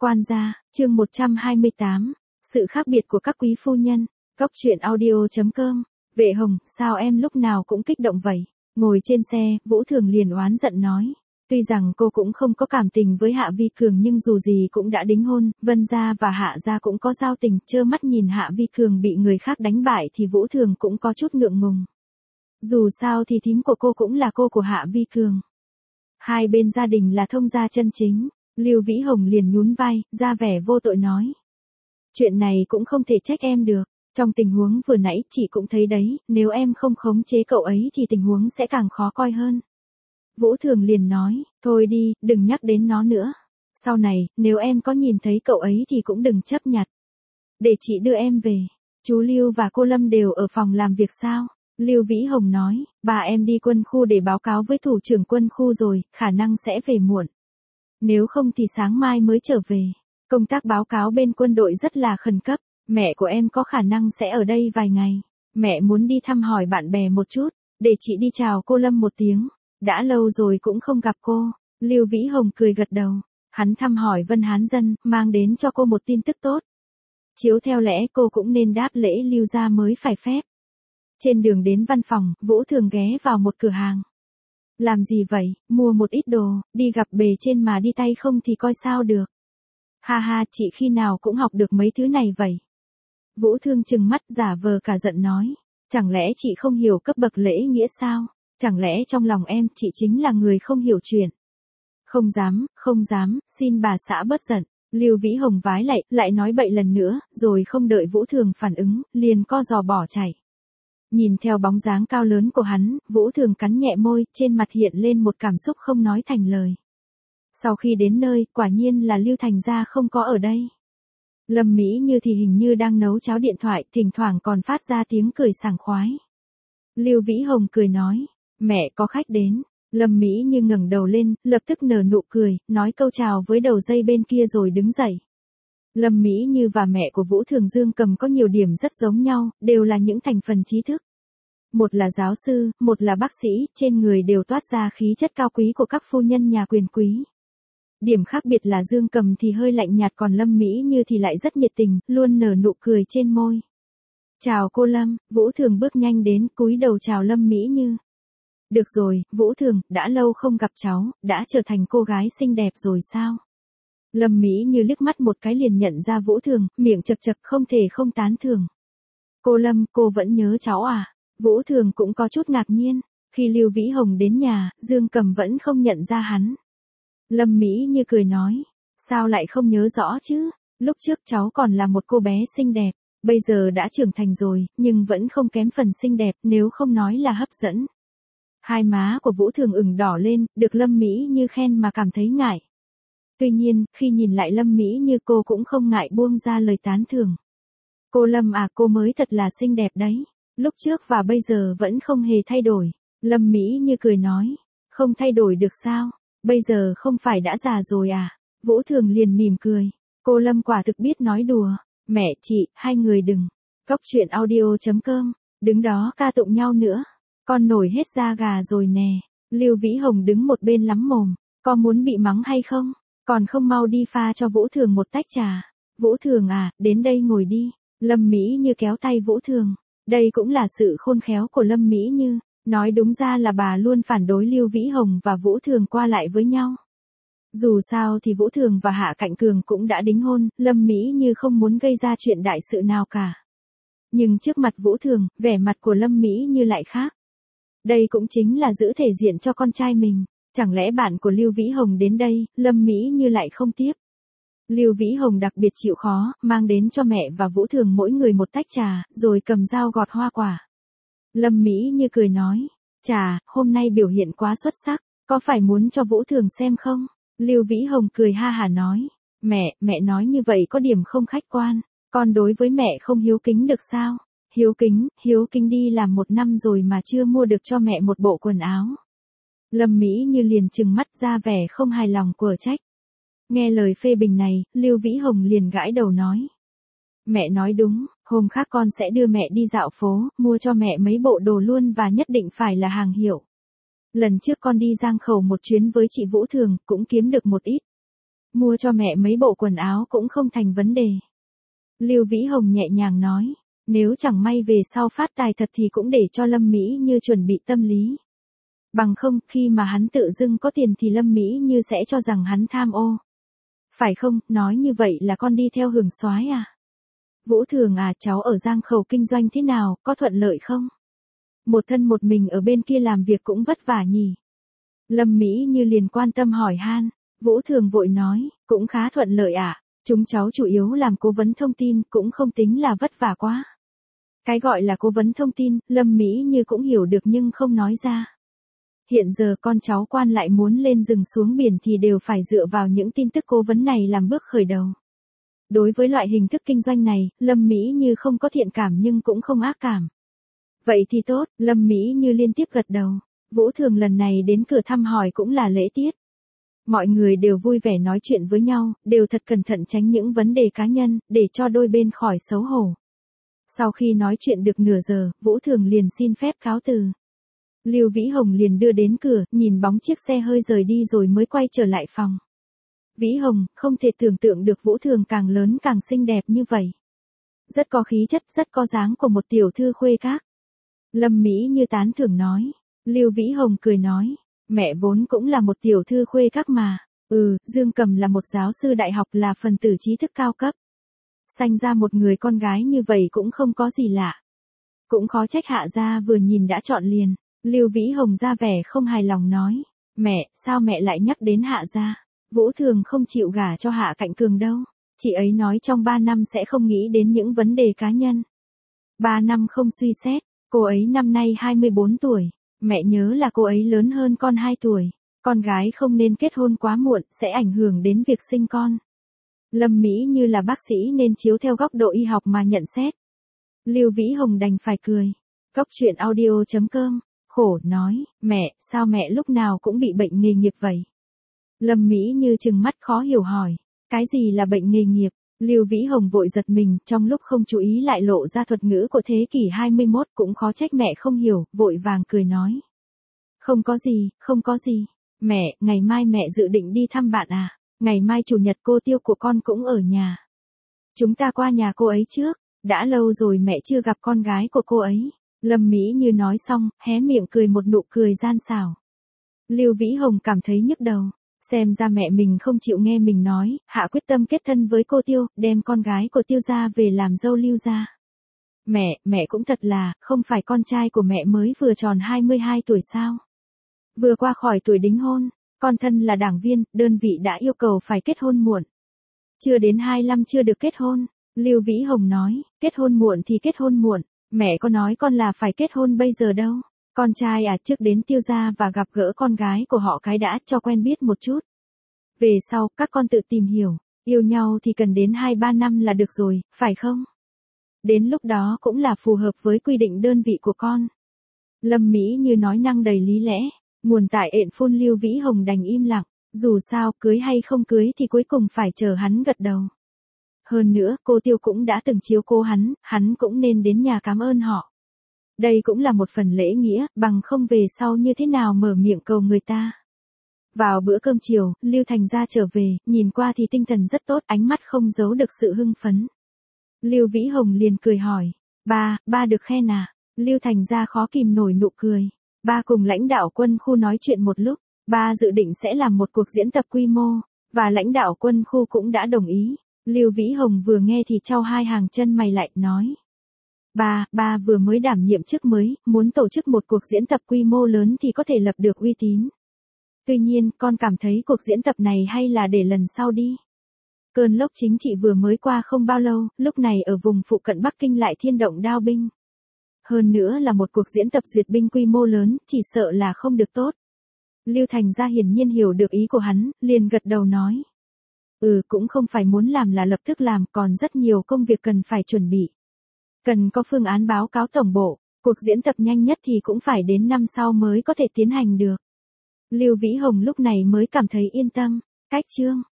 Quan gia, chương 128, sự khác biệt của các quý phu nhân. Cóc truyện audio.com. Vệ Hồng, sao em lúc nào cũng kích động vậy? Ngồi trên xe, Vũ Thường liền oán giận nói. Tuy rằng cô cũng không có cảm tình với Hạ Vi Cường nhưng dù gì cũng đã đính hôn, Vân gia và Hạ gia cũng có giao tình, trơ mắt nhìn Hạ Vi Cường bị người khác đánh bại thì Vũ Thường cũng có chút ngượng ngùng. Dù sao thì thím của cô cũng là cô của Hạ Vi Cường. Hai bên gia đình là thông gia chân chính. Lưu Vĩ Hồng liền nhún vai, ra vẻ vô tội nói. Chuyện này cũng không thể trách em được. Trong tình huống vừa nãy chị cũng thấy đấy, nếu em không khống chế cậu ấy thì tình huống sẽ càng khó coi hơn. Vũ Thường liền nói, thôi đi, đừng nhắc đến nó nữa. Sau này, nếu em có nhìn thấy cậu ấy thì cũng đừng chấp nhặt. Để chị đưa em về. Chú Lưu và cô Lâm đều ở phòng làm việc sao? Lưu Vĩ Hồng nói, bà em đi quân khu để báo cáo với thủ trưởng quân khu rồi, khả năng sẽ về muộn. Nếu không thì sáng mai mới trở về. Công tác báo cáo bên quân đội rất là khẩn cấp. Mẹ của em có khả năng sẽ ở đây vài ngày. Mẹ muốn đi thăm hỏi bạn bè một chút. Để chị đi chào cô Lâm một tiếng. Đã lâu rồi cũng không gặp cô. Lưu Vĩ Hồng cười gật đầu. Hắn thăm hỏi Vân Hán Dân, mang đến cho cô một tin tức tốt. Chiếu theo lẽ cô cũng nên đáp lễ Lưu gia mới phải phép. Trên đường đến văn phòng, Vũ Thường ghé vào một cửa hàng. Làm gì vậy, mua một ít đồ, đi gặp bề trên mà đi tay không thì coi sao được. Ha ha, chị khi nào cũng học được mấy thứ này vậy. Vũ Thương trừng mắt giả vờ cả giận nói. Chẳng lẽ chị không hiểu cấp bậc lễ nghĩa sao? Chẳng lẽ trong lòng em chị chính là người không hiểu chuyện? Không dám, xin bà xã bớt giận. Lưu Vĩ Hồng vái lại nói bậy lần nữa, rồi không đợi Vũ Thường phản ứng, liền co giò bỏ chạy. Nhìn theo bóng dáng cao lớn của hắn, Vũ Thường cắn nhẹ môi, trên mặt hiện lên một cảm xúc không nói thành lời. Sau khi đến nơi, quả nhiên là Lưu Thành gia không có ở đây. Lâm Mỹ Như thì hình như đang nấu cháo điện thoại, thỉnh thoảng còn phát ra tiếng cười sảng khoái. Lưu Vĩ Hồng cười nói, mẹ có khách đến. Lâm Mỹ Như ngẩng đầu lên, lập tức nở nụ cười, nói câu chào với đầu dây bên kia rồi đứng dậy. Lâm Mỹ Như và mẹ của Vũ Thường Dương Cầm có nhiều điểm rất giống nhau, đều là những thành phần trí thức. Một là giáo sư, một là bác sĩ, trên người đều toát ra khí chất cao quý của các phu nhân nhà quyền quý. Điểm khác biệt là Dương Cầm thì hơi lạnh nhạt còn Lâm Mỹ Như thì lại rất nhiệt tình, luôn nở nụ cười trên môi. Chào cô Lâm, Vũ Thường bước nhanh đến, cúi đầu chào Lâm Mỹ Như. Được rồi, Vũ Thường, đã lâu không gặp cháu, đã trở thành cô gái xinh đẹp rồi sao? Lâm Mỹ Như liếc mắt một cái liền nhận ra Vũ Thường, miệng chật chật không thể không tán thưởng. Cô Lâm, cô vẫn nhớ cháu à? Vũ Thường cũng có chút ngạc nhiên. Khi Lưu Vĩ Hồng đến nhà, Dương Cầm vẫn không nhận ra hắn. Lâm Mỹ Như cười nói, sao lại không nhớ rõ chứ? Lúc trước cháu còn là một cô bé xinh đẹp, bây giờ đã trưởng thành rồi, nhưng vẫn không kém phần xinh đẹp, nếu không nói là hấp dẫn. Hai má của Vũ Thường ửng đỏ lên, được Lâm Mỹ Như khen mà cảm thấy ngại. Tuy nhiên, khi nhìn lại Lâm Mỹ Như cô cũng không ngại buông ra lời tán thưởng. Cô Lâm à, cô mới thật là xinh đẹp đấy. Lúc trước và bây giờ vẫn không hề thay đổi. Lâm Mỹ Như cười nói, không thay đổi được sao? Bây giờ không phải đã già rồi à? Vũ Thường liền mỉm cười. Cô Lâm quả thực biết nói đùa. Mẹ, chị, hai người đừng. Cóc truyện audio.com. Đứng đó ca tụng nhau nữa. Con nổi hết da gà rồi nè. Lưu Vĩ Hồng đứng một bên lắm mồm. Con muốn bị mắng hay không? Còn không mau đi pha cho Vũ Thường một tách trà. Vũ Thường à, đến đây ngồi đi. Lâm Mỹ Như kéo tay Vũ Thường. Đây cũng là sự khôn khéo của Lâm Mỹ Như. Nói đúng ra là bà luôn phản đối Lưu Vĩ Hồng và Vũ Thường qua lại với nhau. Dù sao thì Vũ Thường và Hạ Cạnh Cường cũng đã đính hôn, Lâm Mỹ Như không muốn gây ra chuyện đại sự nào cả. Nhưng trước mặt Vũ Thường, vẻ mặt của Lâm Mỹ Như lại khác. Đây cũng chính là giữ thể diện cho con trai mình. Chẳng lẽ bạn của Lưu Vĩ Hồng đến đây, Lâm Mỹ Như lại không tiếp. Lưu Vĩ Hồng đặc biệt chịu khó, mang đến cho mẹ và Vũ Thường mỗi người một tách trà, rồi cầm dao gọt hoa quả. Lâm Mỹ Như cười nói, chà, hôm nay biểu hiện quá xuất sắc, có phải muốn cho Vũ Thường xem không? Lưu Vĩ Hồng cười ha hả nói, mẹ nói như vậy có điểm không khách quan, con đối với mẹ không hiếu kính được sao? Hiếu kính đi làm 1 năm rồi mà chưa mua được cho mẹ một bộ quần áo. Lâm Mỹ Như liền trừng mắt ra vẻ không hài lòng của trách. Nghe lời phê bình này, Lưu Vĩ Hồng liền gãi đầu nói. Mẹ nói đúng, hôm khác con sẽ đưa mẹ đi dạo phố, mua cho mẹ mấy bộ đồ luôn và nhất định phải là hàng hiệu. Lần trước con đi Giang Khẩu một chuyến với chị Vũ Thường, cũng kiếm được một ít. mua cho mẹ mấy bộ quần áo cũng không thành vấn đề. Lưu Vĩ Hồng nhẹ nhàng nói, nếu chẳng may về sau phát tài thật thì cũng để cho Lâm Mỹ Như chuẩn bị tâm lý. Bằng không, khi mà hắn tự dưng có tiền thì Lâm Mỹ Như sẽ cho rằng hắn tham ô. Phải không, nói như vậy là con đi theo Hường soái à? Vũ Thường à, cháu ở Giang Khẩu kinh doanh thế nào, có thuận lợi không? Một thân một mình ở bên kia làm việc cũng vất vả nhỉ? Lâm Mỹ Như liền quan tâm hỏi han. Vũ Thường vội nói, cũng khá thuận lợi ạ. Chúng cháu chủ yếu làm cố vấn thông tin, cũng không tính là vất vả quá. Cái gọi là cố vấn thông tin, Lâm Mỹ Như cũng hiểu được nhưng không nói ra. Hiện giờ con cháu quan lại muốn lên rừng xuống biển thì đều phải dựa vào những tin tức cố vấn này làm bước khởi đầu. Đối với loại hình thức kinh doanh này, Lâm Mỹ Như không có thiện cảm nhưng cũng không ác cảm. Vậy thì tốt, Lâm Mỹ Như liên tiếp gật đầu. Vũ Thường lần này đến cửa thăm hỏi cũng là lễ tiết. Mọi người đều vui vẻ nói chuyện với nhau, đều thật cẩn thận tránh những vấn đề cá nhân, để cho đôi bên khỏi xấu hổ. Sau khi nói chuyện được nửa giờ, Vũ Thường liền xin phép cáo từ. Lưu Vĩ Hồng liền đưa đến cửa, nhìn bóng chiếc xe hơi rời đi rồi mới quay trở lại phòng. Vĩ Hồng, không thể tưởng tượng được Vũ Thường càng lớn càng xinh đẹp như vậy. Rất có khí chất, rất có dáng của một tiểu thư khuê các. Lâm Mỹ Như tán thưởng nói. Lưu Vĩ Hồng cười nói, mẹ vốn cũng là một tiểu thư khuê các mà. Dương Cầm là một giáo sư đại học, là phần tử trí thức cao cấp. Sanh ra một người con gái như vậy cũng không có gì lạ. Cũng khó trách Hạ gia vừa nhìn đã chọn liền. Lưu Vĩ Hồng ra vẻ không hài lòng nói, mẹ, sao mẹ lại nhắc đến Hạ gia? Vũ Thường không chịu gả cho Hạ Cạnh Cường đâu. Chị ấy nói trong 3 năm sẽ không nghĩ đến những vấn đề cá nhân. 3 năm không suy xét, cô ấy năm nay 24 tuổi. Mẹ nhớ là cô ấy lớn hơn con 2 tuổi. Con gái không nên kết hôn quá muộn, sẽ ảnh hưởng đến việc sinh con. Lâm Mỹ Như là bác sĩ nên chiếu theo góc độ y học mà nhận xét. Lưu Vĩ Hồng đành phải cười. Góc truyện audio.com, khổ nói, mẹ, sao mẹ lúc nào cũng bị bệnh nghề nghiệp vậy? Lâm Mỹ Như trừng mắt khó hiểu hỏi, cái gì là bệnh nghề nghiệp? Lưu Vĩ Hồng vội giật mình, trong lúc không chú ý lại lộ ra thuật ngữ của thế kỷ 21, cũng khó trách mẹ không hiểu, vội vàng cười nói. Không có gì, không có gì. Mẹ, ngày mai mẹ dự định đi thăm bạn à? Ngày mai chủ nhật cô Tiêu của con cũng ở nhà. Chúng ta qua nhà cô ấy trước, đã lâu rồi mẹ chưa gặp con gái của cô ấy. Lâm Mỹ Như nói xong, hé miệng cười một nụ cười gian xảo. Lưu Vĩ Hồng cảm thấy nhức đầu. Xem ra mẹ mình không chịu nghe mình nói, Hạ quyết tâm kết thân với cô Tiêu, đem con gái của Tiêu gia về làm dâu Lưu gia. Mẹ cũng thật là, không phải con trai của mẹ mới vừa tròn 22 tuổi sao? Vừa qua khỏi tuổi đính hôn, con thân là đảng viên, đơn vị đã yêu cầu phải kết hôn muộn. Chưa đến 25 chưa được kết hôn. Lưu Vĩ Hồng nói, kết hôn muộn thì kết hôn muộn, mẹ có nói con là phải kết hôn bây giờ đâu. Con trai à, trước đến Tiêu gia và gặp gỡ con gái của họ cái đã, cho quen biết một chút. Về sau, các con tự tìm hiểu, yêu nhau thì cần đến 2-3 năm là được rồi, phải không? Đến lúc đó cũng là phù hợp với quy định đơn vị của con. Lâm Mỹ Như nói năng đầy lý lẽ, nguồn tại ện phun. Lưu Vĩ Hồng đành im lặng, dù sao, cưới hay không cưới thì cuối cùng phải chờ hắn gật đầu. Hơn nữa, cô Tiêu cũng đã từng chiếu cố hắn cũng nên đến nhà cảm ơn họ. Đây cũng là một phần lễ nghĩa, bằng không về sau như thế nào mở miệng cầu người ta. Vào bữa cơm chiều, Lưu Thành gia trở về, nhìn qua thì tinh thần rất tốt, ánh mắt không giấu được sự hưng phấn. Lưu Vĩ Hồng liền cười hỏi, ba được khen à? Lưu Thành gia khó kìm nổi nụ cười. Ba cùng lãnh đạo quân khu nói chuyện một lúc, ba dự định sẽ làm một cuộc diễn tập quy mô, và lãnh đạo quân khu cũng đã đồng ý. Lưu Vĩ Hồng vừa nghe thì chau hai hàng chân mày lại, nói. Ba vừa mới đảm nhiệm chức mới, muốn tổ chức một cuộc diễn tập quy mô lớn thì có thể lập được uy tín. Tuy nhiên, con cảm thấy cuộc diễn tập này hay là để lần sau đi. Cơn lốc chính trị vừa mới qua không bao lâu, lúc này ở vùng phụ cận Bắc Kinh lại thiên động đao binh. Hơn nữa là một cuộc diễn tập duyệt binh quy mô lớn, chỉ sợ là không được tốt. Lưu Thành gia hiển nhiên hiểu được ý của hắn, liền gật đầu nói. Cũng không phải muốn làm là lập tức làm, còn rất nhiều công việc cần phải chuẩn bị. Cần có phương án báo cáo tổng bộ, cuộc diễn tập nhanh nhất thì cũng phải đến năm sau mới có thể tiến hành được. Lưu Vĩ Hồng lúc này mới cảm thấy yên tâm. Cách chương